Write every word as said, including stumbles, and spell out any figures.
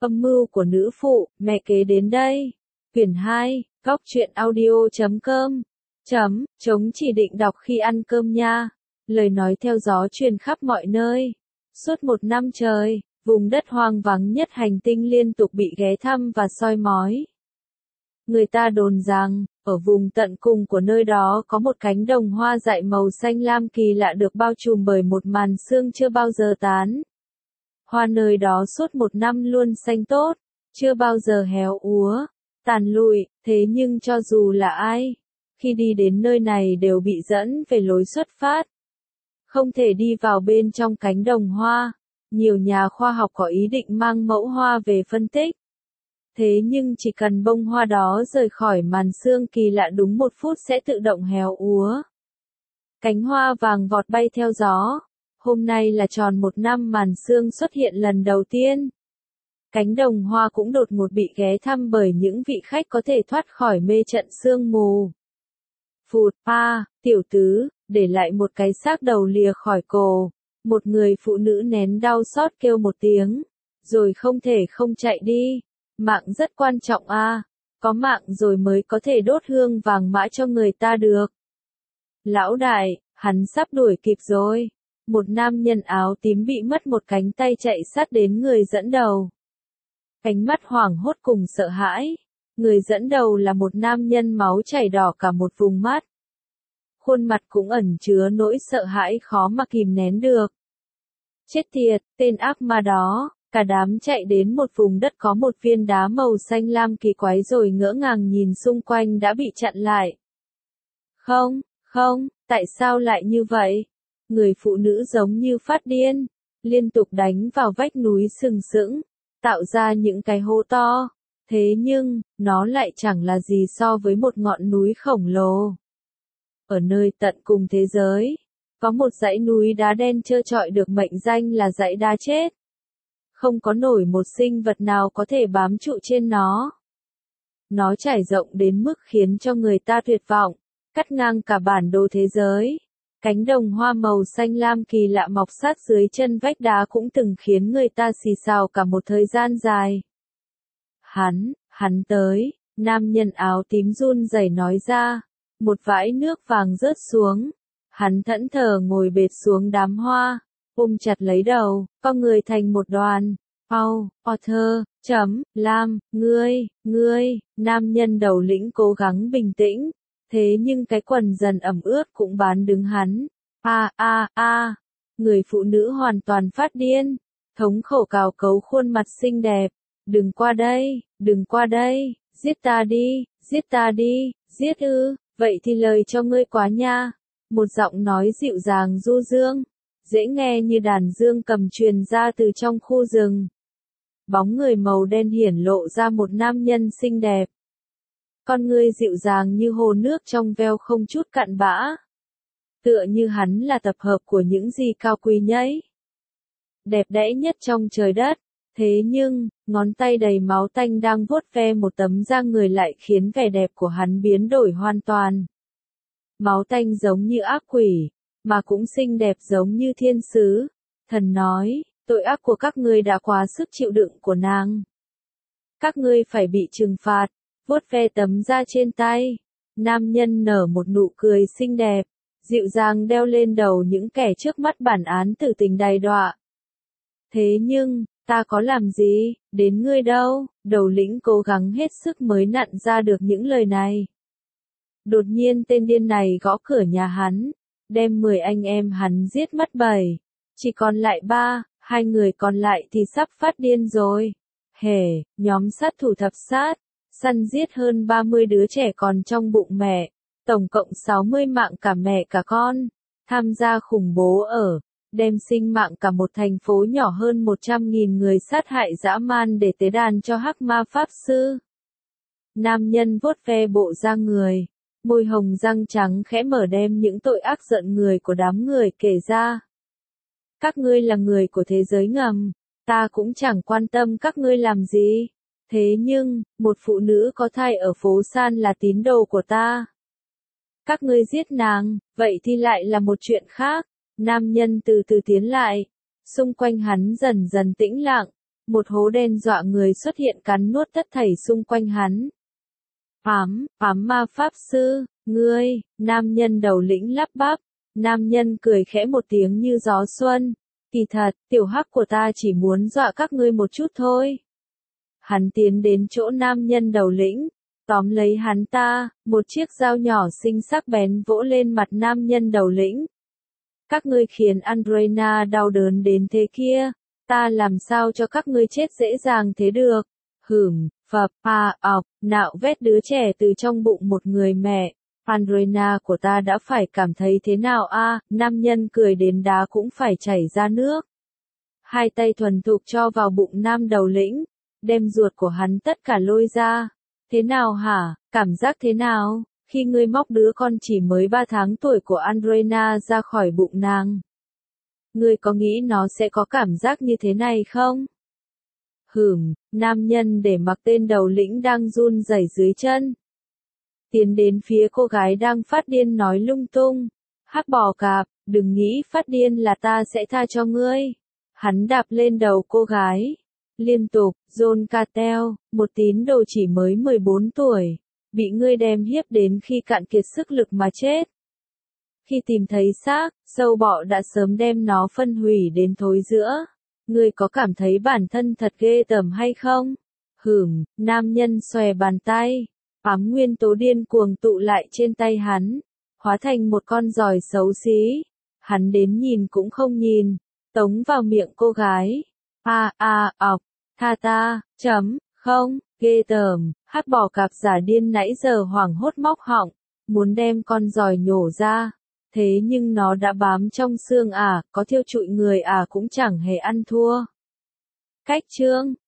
Âm mưu của nữ phụ, mẹ kế đến đây. Quyển hai, góc truyện audio chấm com. Chấm, chống chỉ định đọc khi ăn cơm nha. Lời nói theo gió truyền khắp mọi nơi. Suốt một năm trời, vùng đất hoang vắng nhất hành tinh liên tục bị ghé thăm và soi mói. Người ta đồn rằng, ở vùng tận cùng của nơi đó có một cánh đồng hoa dại màu xanh lam kỳ lạ được bao trùm bởi một màn sương chưa bao giờ tán. Hoa nơi đó suốt một năm luôn xanh tốt, chưa bao giờ héo úa, tàn lụi, thế nhưng cho dù là ai, khi đi đến nơi này đều bị dẫn về lối xuất phát. Không thể đi vào bên trong cánh đồng hoa, nhiều nhà khoa học có ý định mang mẫu hoa về phân tích. Thế nhưng chỉ cần bông hoa đó rời khỏi màn sương kỳ lạ đúng một phút sẽ tự động héo úa. Cánh hoa vàng vọt bay theo gió. Hôm nay là tròn một năm màn sương xuất hiện lần đầu tiên. Cánh đồng hoa cũng đột ngột bị ghé thăm bởi những vị khách có thể thoát khỏi mê trận sương mù. Phụt, a, tiểu tứ, để lại một cái xác đầu lìa khỏi cổ. Một người phụ nữ nén đau xót kêu một tiếng, rồi không thể không chạy đi. Mạng rất quan trọng a, có mạng rồi mới có thể đốt hương vàng mã cho người ta được. Lão đại, hắn sắp đuổi kịp rồi. Một nam nhân áo tím bị mất một cánh tay chạy sát đến người dẫn đầu. Ánh mắt hoảng hốt cùng sợ hãi. Người dẫn đầu là một nam nhân máu chảy đỏ cả một vùng mắt. Khuôn mặt cũng ẩn chứa nỗi sợ hãi khó mà kìm nén được. Chết tiệt, tên ác ma đó. Cả đám chạy đến một vùng đất có một viên đá màu xanh lam kỳ quái rồi ngỡ ngàng nhìn xung quanh đã bị chặn lại. Không, không, tại sao lại như vậy? Người phụ nữ giống như phát điên, liên tục đánh vào vách núi sừng sững, tạo ra những cái hố to. Thế nhưng, nó lại chẳng là gì so với một ngọn núi khổng lồ. Ở nơi tận cùng thế giới, có một dãy núi đá đen trơ trọi được mệnh danh là dãy đá chết. Không có nổi một sinh vật nào có thể bám trụ trên nó. Nó trải rộng đến mức khiến cho người ta tuyệt vọng, cắt ngang cả bản đồ thế giới. Cánh đồng hoa màu xanh lam kỳ lạ mọc sát dưới chân vách đá cũng từng khiến người ta xì xào cả một thời gian dài. Hắn, hắn tới, nam nhân áo tím run rẩy nói ra, một vãi nước vàng rớt xuống. Hắn thẫn thờ ngồi bệt xuống đám hoa, ôm chặt lấy đầu, co người thành một đoàn. Au, Arthur, chấm, Lam, ngươi, ngươi, nam nhân đầu lĩnh cố gắng bình tĩnh. Thế nhưng cái quần dần ẩm ướt cũng bán đứng hắn. A a a, người phụ nữ hoàn toàn phát điên, thống khổ cào cấu khuôn mặt xinh đẹp. Đừng qua đây, đừng qua đây, giết ta đi, giết ta đi, giết ư, vậy thì lời cho ngươi quá nha. Một giọng nói dịu dàng du dương, dễ nghe như đàn dương cầm truyền ra từ trong khu rừng. Bóng người màu đen hiển lộ ra một nam nhân xinh đẹp. Con ngươi dịu dàng như hồ nước trong veo không chút cặn bã. Tựa như hắn là tập hợp của những gì cao quý nhẫy. Đẹp đẽ nhất trong trời đất. Thế nhưng, ngón tay đầy máu tanh đang vuốt ve một tấm da người lại khiến vẻ đẹp của hắn biến đổi hoàn toàn. Máu tanh giống như ác quỷ, mà cũng xinh đẹp giống như thiên sứ. Thần nói, tội ác của các ngươi đã quá sức chịu đựng của nàng. Các ngươi phải bị trừng phạt. Vuốt ve tấm da trên tay. Nam nhân nở một nụ cười xinh đẹp, dịu dàng đeo lên đầu những kẻ trước mắt bản án tử tình đày đọa. Thế nhưng, ta có làm gì, đến ngươi đâu, đầu lĩnh cố gắng hết sức mới nặn ra được những lời này. Đột nhiên tên điên này gõ cửa nhà hắn, đem mười anh em hắn giết mất bảy. Chỉ còn lại ba, hai người còn lại thì sắp phát điên rồi. Hề, nhóm sát thủ thập sát. Săn giết hơn ba mươi đứa trẻ còn trong bụng mẹ, tổng cộng sáu mươi mạng cả mẹ cả con, tham gia khủng bố ở, đem sinh mạng cả một thành phố nhỏ hơn một trăm nghìn người sát hại dã man để tế đàn cho hắc ma pháp sư. Nam nhân vuốt ve bộ da người, môi hồng răng trắng khẽ mở đem những tội ác giận người của đám người kể ra. Các ngươi là người của thế giới ngầm, ta cũng chẳng quan tâm các ngươi làm gì. Thế nhưng, một phụ nữ có thai ở phố San là tín đồ của ta. Các ngươi giết nàng, vậy thì lại là một chuyện khác. Nam nhân từ từ tiến lại. Xung quanh hắn dần dần tĩnh lặng. một hố đen dọa người xuất hiện cắn nuốt tất thảy xung quanh hắn. Ám, ám ma pháp sư, ngươi, nam nhân đầu lĩnh lắp bắp, nam nhân cười khẽ một tiếng như gió xuân, kỳ thật, tiểu hắc của ta chỉ muốn dọa các ngươi một chút thôi. Hắn tiến đến chỗ nam nhân đầu lĩnh, tóm lấy hắn ta, một chiếc dao nhỏ xinh sắc bén vỗ lên mặt nam nhân đầu lĩnh. Các ngươi khiến Andrena đau đớn đến thế kia, ta làm sao cho các ngươi chết dễ dàng thế được. Hửm, phập, à, ọc, nạo vét đứa trẻ từ trong bụng một người mẹ. Andrena của ta đã phải cảm thấy thế nào a? À, nam nhân cười đến đá cũng phải chảy ra nước. Hai tay thuần thục cho vào bụng nam đầu lĩnh, đem ruột của hắn tất cả lôi ra. Thế nào hả, cảm giác thế nào, khi ngươi móc đứa con chỉ mới ba tháng tuổi của Andrena ra khỏi bụng nàng? Ngươi có nghĩ nó sẽ có cảm giác như thế này không? Hửm, nam nhân để mặc tên đầu lĩnh đang run rẩy dưới chân. Tiến đến phía cô gái đang phát điên nói lung tung. Hắc bò cạp, đừng nghĩ phát điên là ta sẽ tha cho ngươi. Hắn đạp lên đầu cô gái. Liên tục, John Cartel, một tín đồ chỉ mới mười bốn tuổi, bị ngươi đem hiếp đến khi cạn kiệt sức lực mà chết. Khi tìm thấy xác, sâu bọ đã sớm đem nó phân hủy đến thối rữa. Ngươi có cảm thấy bản thân thật ghê tởm hay không? Hửm, nam nhân xòe bàn tay. Ám nguyên tố điên cuồng tụ lại trên tay hắn, hóa thành một con giòi xấu xí. Hắn đến nhìn cũng không nhìn, tống vào miệng cô gái. A a ọc, tha ta, chấm, không, ghê tởm. Hắc bò cạp giả điên nãy giờ hoảng hốt móc họng, muốn đem con giòi nhổ ra. Thế nhưng nó đã bám trong xương à, có thiêu trụi người à cũng chẳng hề ăn thua. Cách chương